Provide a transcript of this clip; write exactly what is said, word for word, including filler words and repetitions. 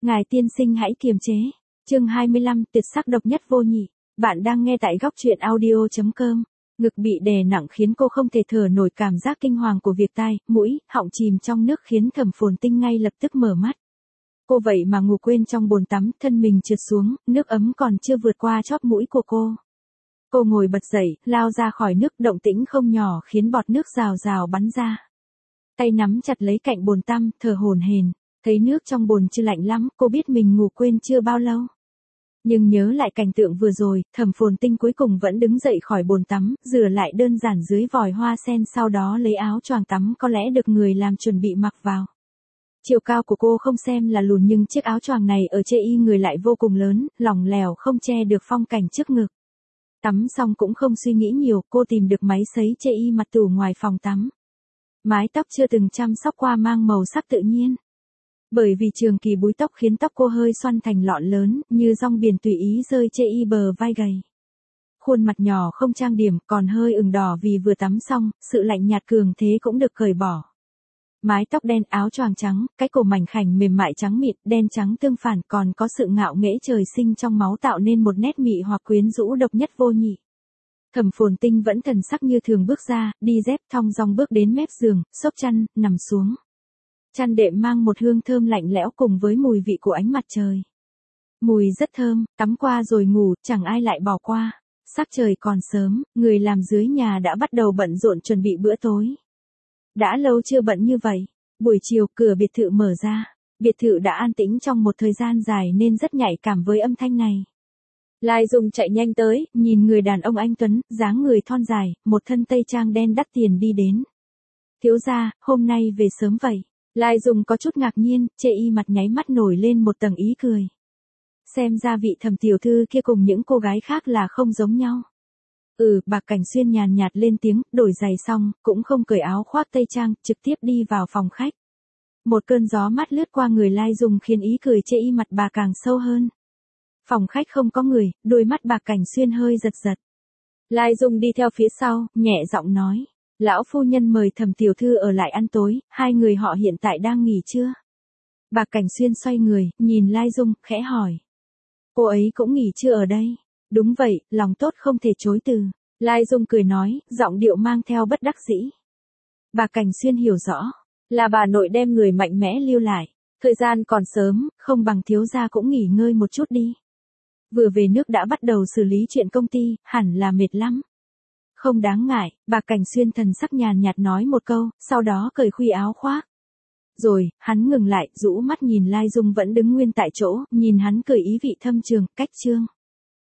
Ngài tiên sinh hãy kiềm chế. Chương hai mươi lăm, tuyệt sắc độc nhất vô nhị. Bạn đang nghe tại góc truyện audio chấm com. Ngực bị đè nặng khiến cô không thể thở nổi, cảm giác kinh hoàng của việc tai, mũi, họng chìm trong nước khiến Thẩm Phồn Tinh ngay lập tức mở mắt. Cô vậy mà ngủ quên trong bồn tắm, thân mình trượt xuống, nước ấm còn chưa vượt qua chóp mũi của cô. Cô ngồi bật dậy, lao ra khỏi nước, động tĩnh không nhỏ khiến bọt nước rào rào bắn ra. Tay nắm chặt lấy cạnh bồn tăm, thở hổn hển. Thấy nước trong bồn chưa lạnh lắm, cô biết mình ngủ quên chưa bao lâu. Nhưng nhớ lại cảnh tượng vừa rồi, Thẩm Phồn Tinh cuối cùng vẫn đứng dậy khỏi bồn tắm, rửa lại đơn giản dưới vòi hoa sen, sau đó lấy áo choàng tắm có lẽ được người làm chuẩn bị mặc vào. Chiều cao của cô không xem là lùn, nhưng chiếc áo choàng này ở chê y người lại vô cùng lớn, lỏng lẻo không che được phong cảnh trước ngực. Tắm xong cũng không suy nghĩ nhiều, cô tìm được máy sấy chê y mặt tủ ngoài phòng tắm. Mái tóc chưa từng chăm sóc qua mang màu sắc tự nhiên. Bởi vì trường kỳ búi tóc khiến tóc cô hơi xoăn thành lọn lớn, như rong biển tùy ý rơi chê y bờ vai gầy. Khuôn mặt nhỏ không trang điểm, còn hơi ửng đỏ vì vừa tắm xong, sự lạnh nhạt cường thế cũng được cởi bỏ. Mái tóc đen, áo choàng trắng, cái cổ mảnh khảnh mềm mại trắng mịn, đen trắng tương phản, còn có sự ngạo nghễ trời sinh trong máu tạo nên một nét mị hoặc quyến rũ độc nhất vô nhị. Thẩm Phồn Tinh vẫn thần sắc như thường bước ra, đi dép thong dong bước đến mép giường, xốc chăn, nằm xuống. Chăn đệm mang một hương thơm lạnh lẽo cùng với mùi vị của ánh mặt trời. Mùi rất thơm, tắm qua rồi ngủ, chẳng ai lại bỏ qua. Sắc trời còn sớm, người làm dưới nhà đã bắt đầu bận rộn chuẩn bị bữa tối. Đã lâu chưa bận như vậy. Buổi chiều, cửa biệt thự mở ra. Biệt thự đã an tĩnh trong một thời gian dài nên rất nhạy cảm với âm thanh này. Lai Dung chạy nhanh tới, nhìn người đàn ông anh tuấn, dáng người thon dài, một thân tây trang đen đắt tiền đi đến. Thiếu gia, hôm nay về sớm vậy. Lai Dung có chút ngạc nhiên, chê y mặt nháy mắt nổi lên một tầng ý cười. Xem ra vị Thẩm tiểu thư kia cùng những cô gái khác là không giống nhau. Ừ, Bạc Cảnh Xuyên nhàn nhạt lên tiếng, đổi giày xong, cũng không cởi áo khoác tây trang, trực tiếp đi vào phòng khách. Một cơn gió mát lướt qua người Lai Dung khiến ý cười chê y mặt bà càng sâu hơn. Phòng khách không có người, đôi mắt Bạc Cảnh Xuyên hơi giật giật. Lai Dung đi theo phía sau, nhẹ giọng nói. Lão phu nhân mời Thẩm tiểu thư ở lại ăn tối, hai người họ hiện tại đang nghỉ trưa. Bạc Cảnh Xuyên xoay người, nhìn Lai Dung, khẽ hỏi. Cô ấy cũng nghỉ trưa ở đây. Đúng vậy, lòng tốt không thể chối từ. Lai Dung cười nói, giọng điệu mang theo bất đắc dĩ. Bạc Cảnh Xuyên hiểu rõ, là bà nội đem người mạnh mẽ lưu lại. Thời gian còn sớm, không bằng thiếu gia cũng nghỉ ngơi một chút đi. Vừa về nước đã bắt đầu xử lý chuyện công ty, hẳn là mệt lắm. Không đáng ngại, Bạc Cảnh Xuyên thần sắc nhàn nhạt nói một câu, sau đó cởi khuy áo khoác. Rồi, hắn ngừng lại, rũ mắt nhìn Lai Dung vẫn đứng nguyên tại chỗ, nhìn hắn cười ý vị thâm trường, cách trương.